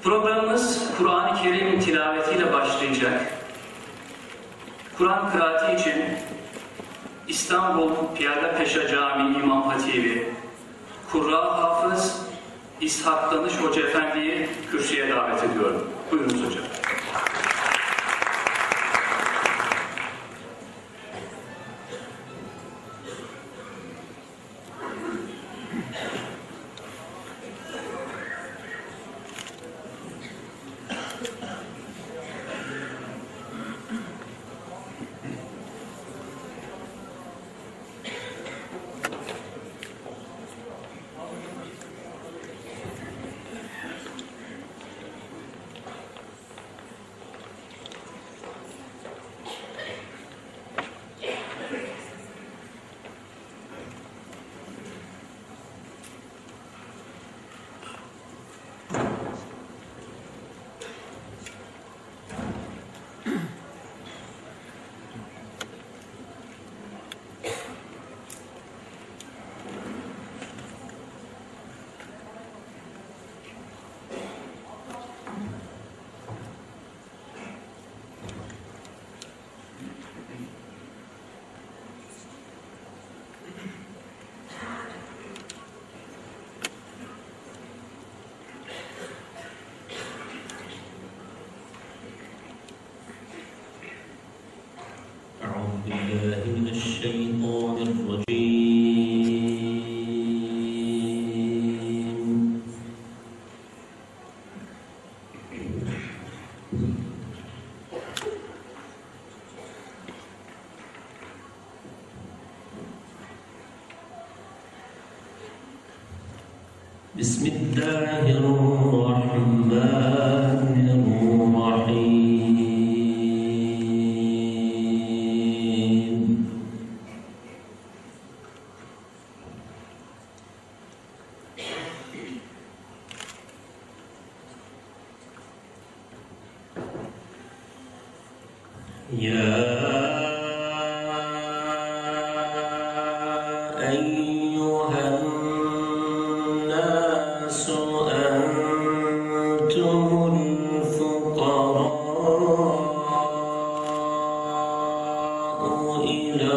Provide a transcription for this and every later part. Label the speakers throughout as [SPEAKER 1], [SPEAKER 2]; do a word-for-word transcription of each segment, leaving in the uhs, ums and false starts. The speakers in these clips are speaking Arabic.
[SPEAKER 1] Programımız Kur'an-ı Kerim tilavetiyle başlayacak. Kur'an kıraati için İstanbul Piyalepeşa Camii İmam Hatibi, Kurra Hafız İshak Danış Hoca Efendi'yi kürsüye davet ediyorum. Buyurunuz hocam.
[SPEAKER 2] بالله من الشيطان الرجيم بسم الله الرحمن الرحيم يا أيها الناس أنتم الفقراء إلى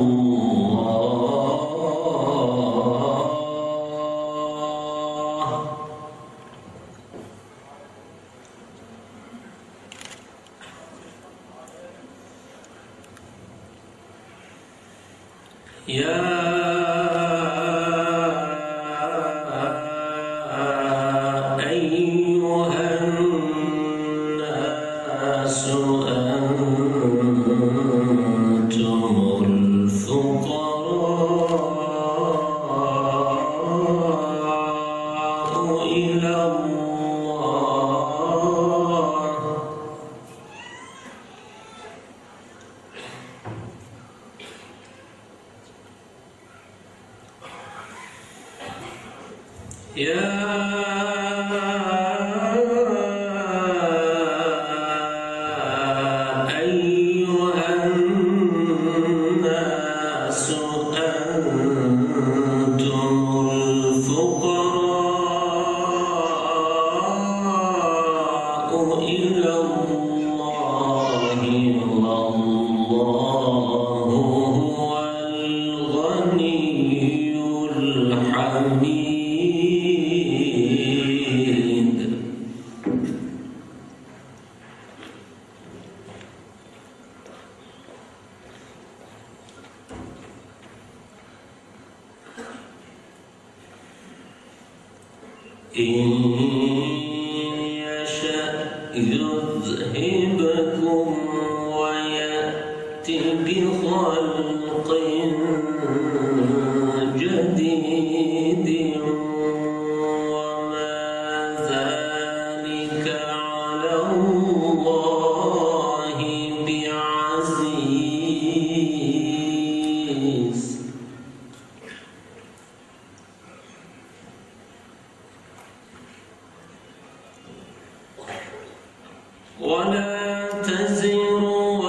[SPEAKER 2] الله يا أيها الناس أنتم الفقراء إلى الله يا أيها الناس أنتم الفقراء إلى الله والله هو الغني الحميد. إن يشأ يذهبكم ويأت بخلق جديد وما ذلك على الله بعزيز. ولا تزر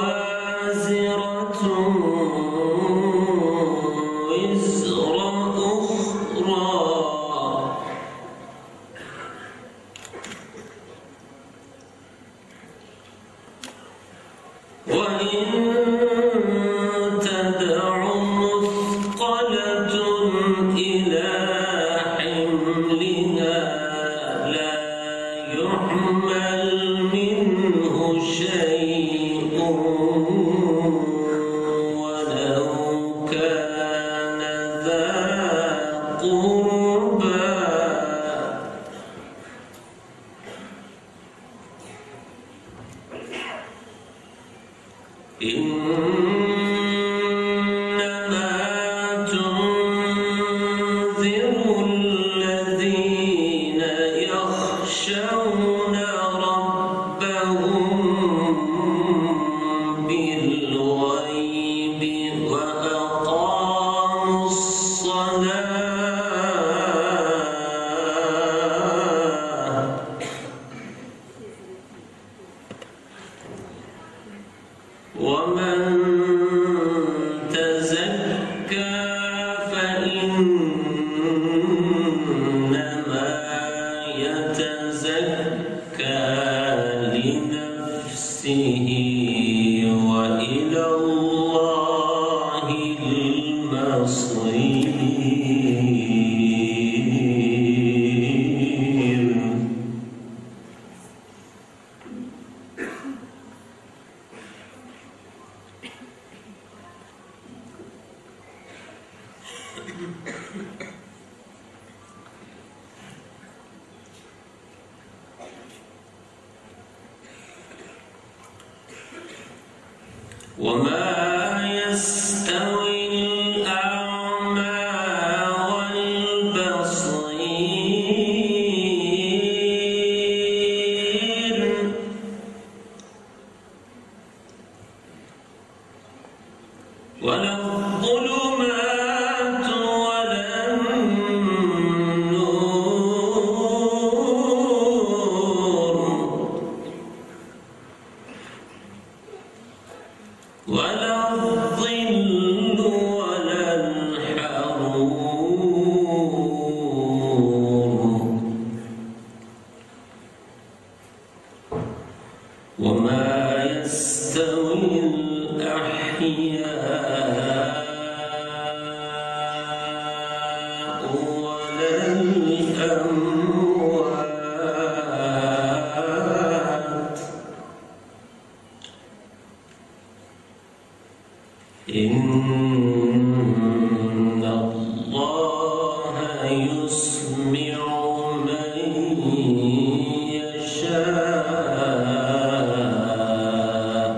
[SPEAKER 2] وازرة وزر أخرى. القربى إنما تنذر الذين يخشون ربهم بالغيب وأقاموا الصلاة ومن تزكى فإنما يتزكى لنفسه وإلى الله المصير. وما يستوي الأعمى والبصير ولا الظلمات ولا النور ولا الظل ولا الحرور وما يستوي الأحياء ولا الأموات إن الله يسمع من يشاء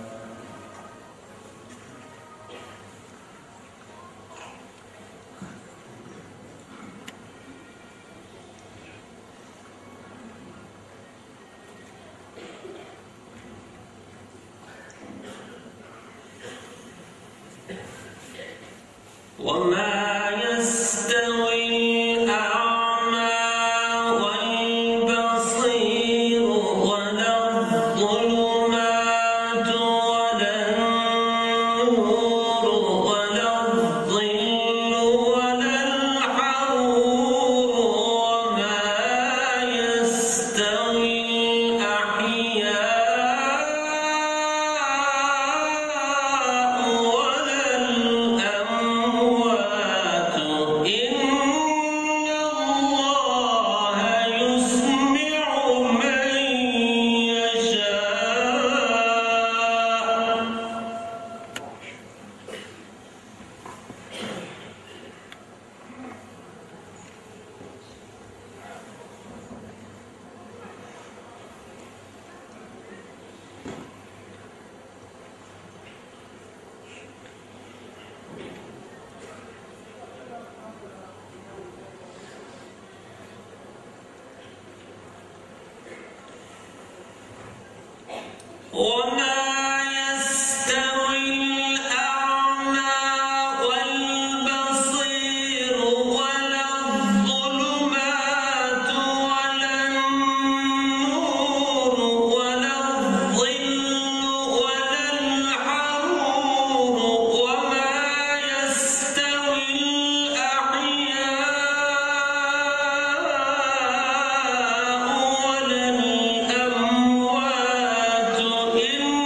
[SPEAKER 2] وما يستوي الأعمى والبصير ولا الظلمات ولا النور ولا الظل ولا الحرور وما يستوي الأحياء ولا الأموات إن الله يسمع من يشاء وما يستوي الأعمى والبصير ولا الظلمات ولا النور ولا الظل ولا الحرور وما يستوي الأحياء ولا الأموات إن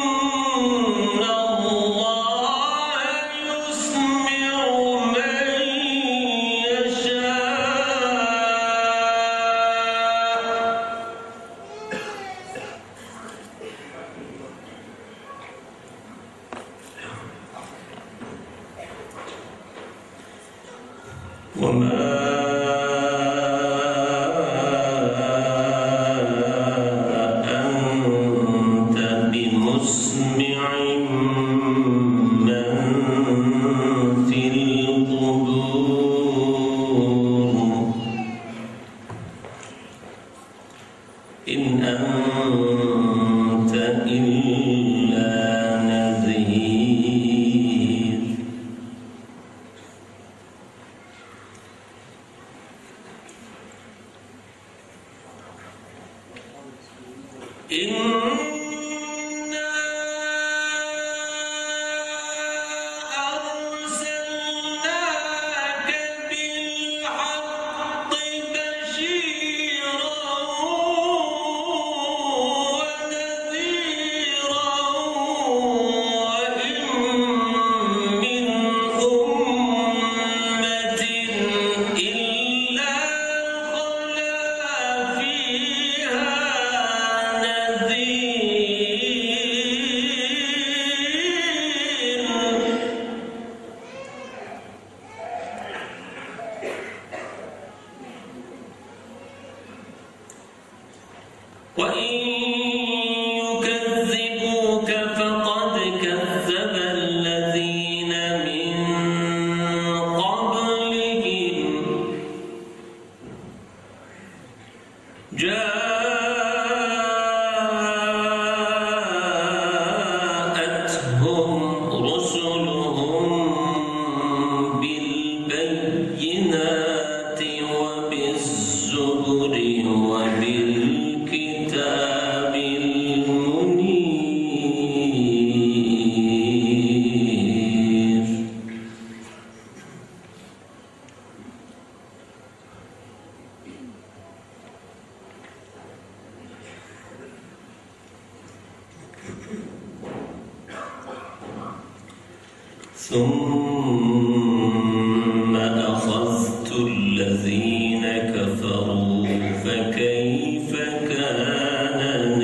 [SPEAKER 2] ثم أخذت الذين كفروا فكيف كان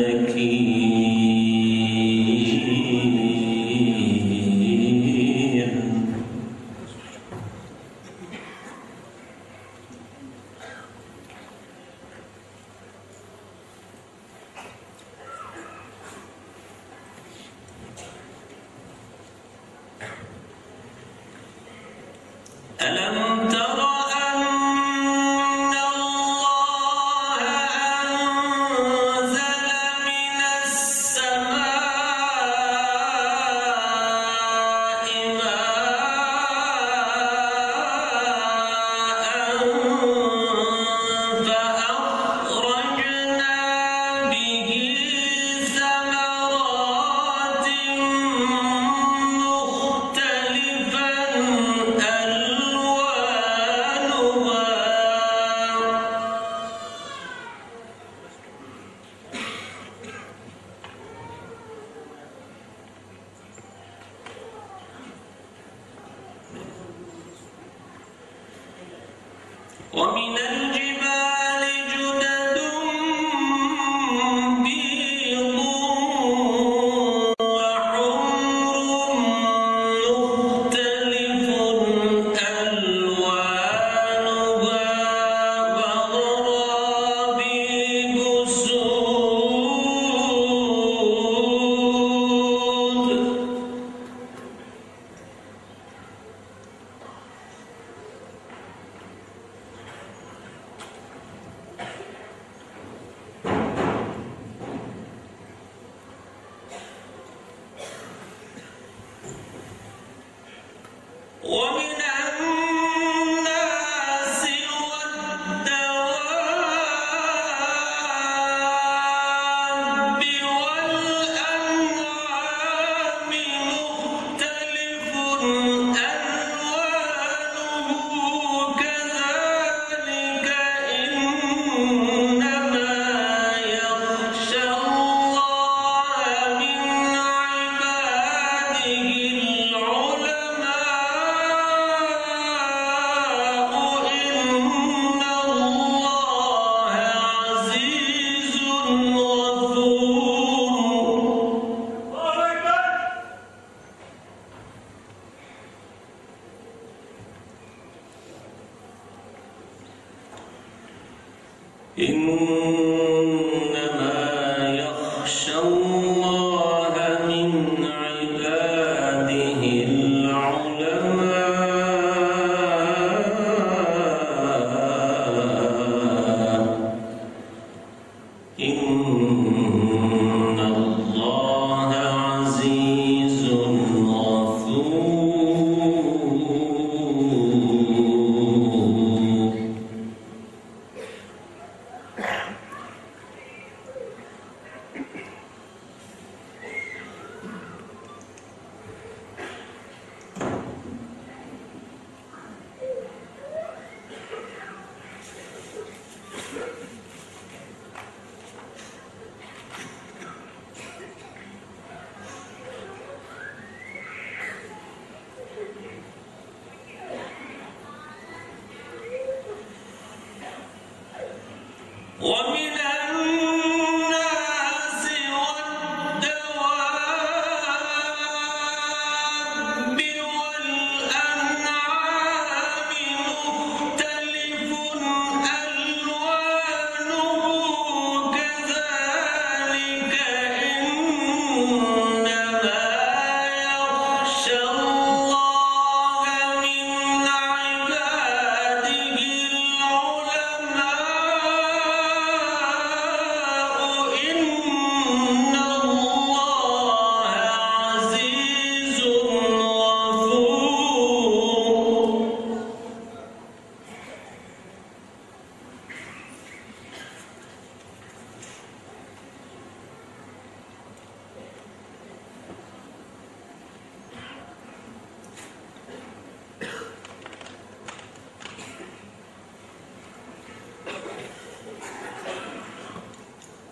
[SPEAKER 2] نكير. ألم تر أن الله أنزل من السماء ماء فأخرجنا به ثمرات مختلفا ومن الجبال جدد بيض وحمر مختلف ألوانها وغرابيب سود. ومن الناس والدواب والأنعام مختلف ألوانه كذلك إنما يخشى الله من عباده إنما يخشى الله من عباده العلماء إن الله عزيز غفور.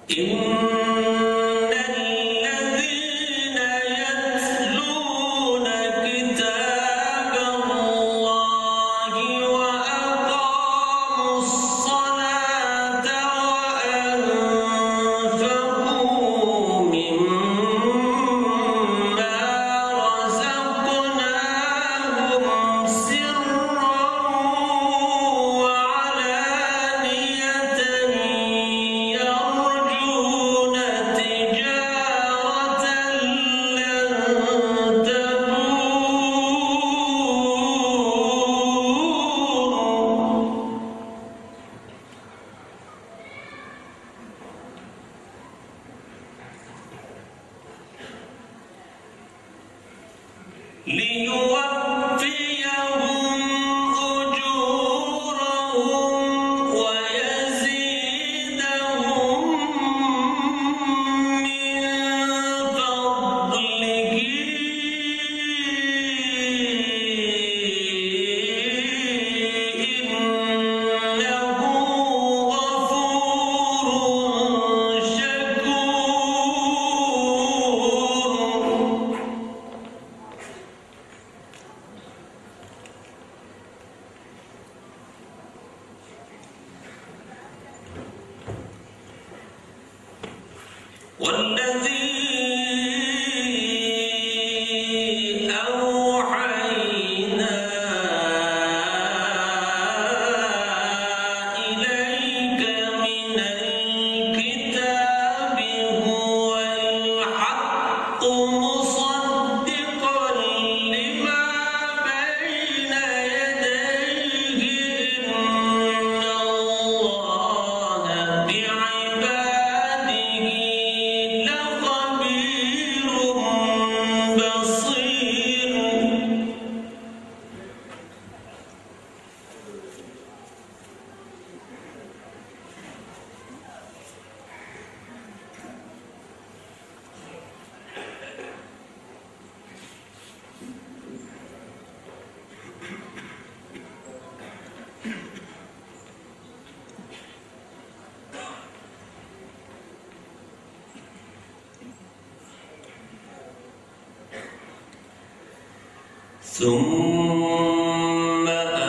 [SPEAKER 2] ثم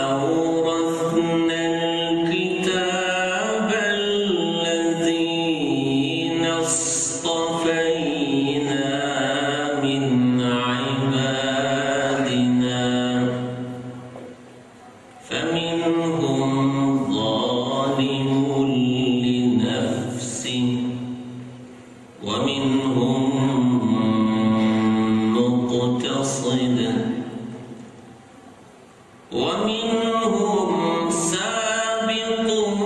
[SPEAKER 2] أورثنا الكتاب الذين اصطفينا من عبادنا فمنهم ظالم لنفسه ومنهم مقتصد ومنهم سابق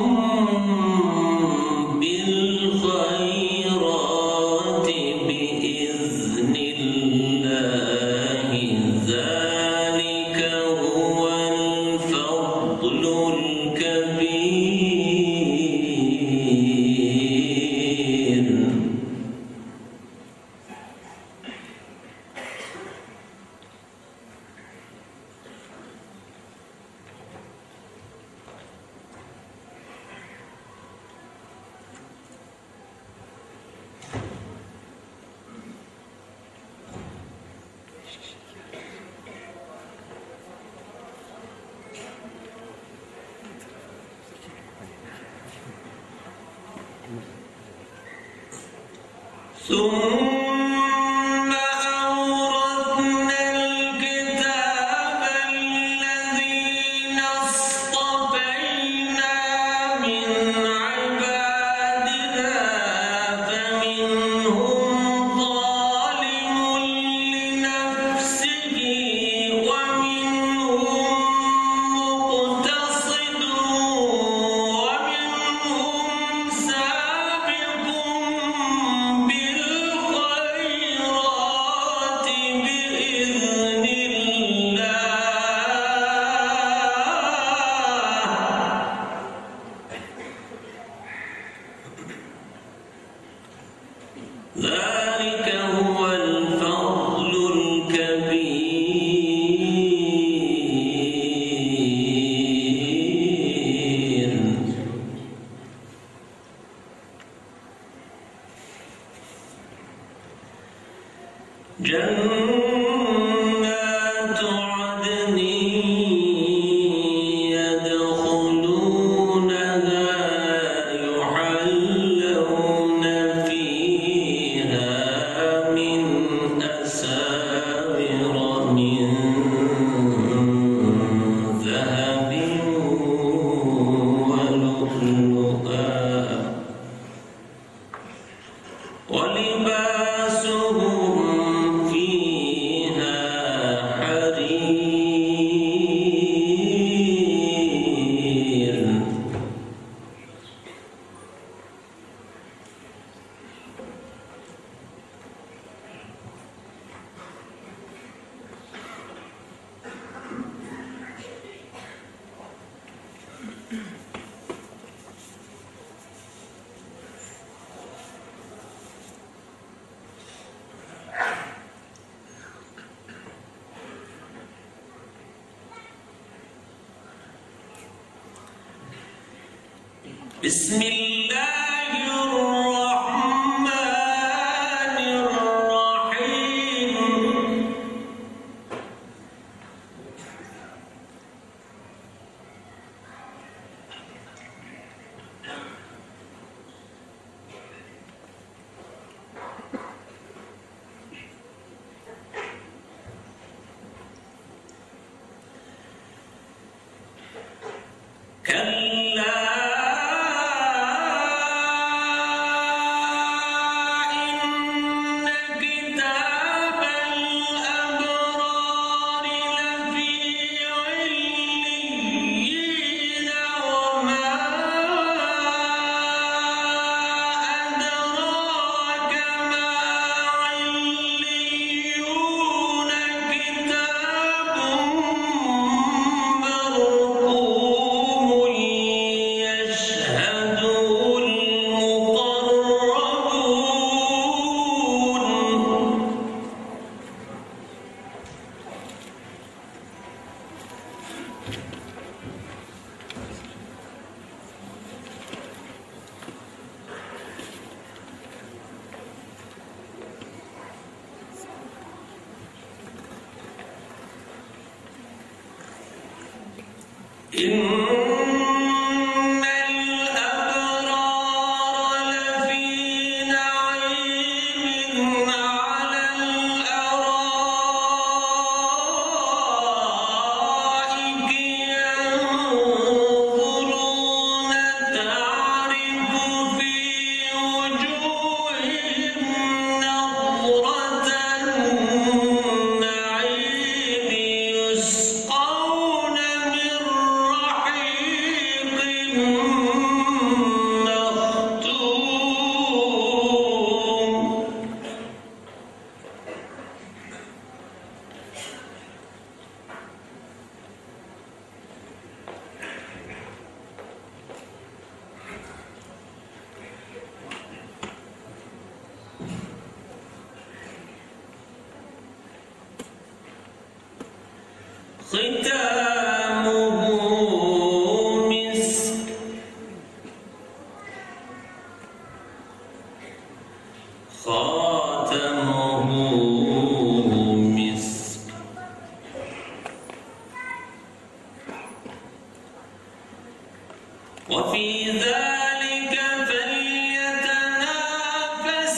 [SPEAKER 2] بالخيرات بإذن الله ذلك هو الفضل الكبير. ثم أورثنا الكتاب الذين اصطفينا من عبادنا فمنهم ظالم لنفسه ومنهم مقتصد ومنهم سابق بالخيرات جنات عدن يدخلونها يحلون فيها من أساور من ذهب ولؤلؤا ولباسهم فيها حرير بسم الله الرحمن الرحيم كلا إن الأبرار لفي نعيم على الأرائك ينظرون تعرف في وجوههم نضرة النعيم يسقون من رحيق مختوم ختامه مسك خاتمه مسك وفي ذلك فليتنافس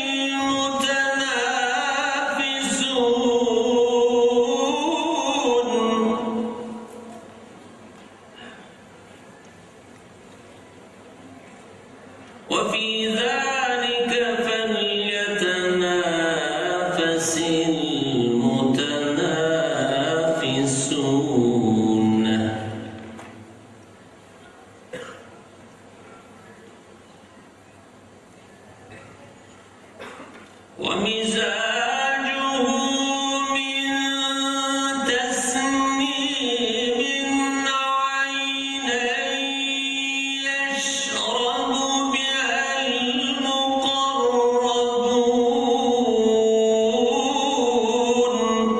[SPEAKER 2] المتنافسون وفي ذلك فليتنافس المتنافسون ومزاجه من تسنيم عينا يشرب بها المقربون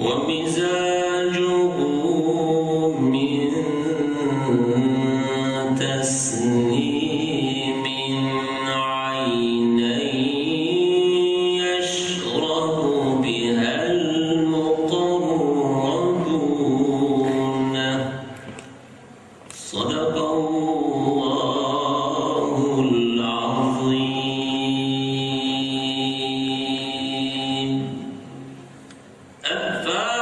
[SPEAKER 2] ومزاجه من تسنيم عينا يشرب بها المقربون صدق الله العظيم. الفاتحة.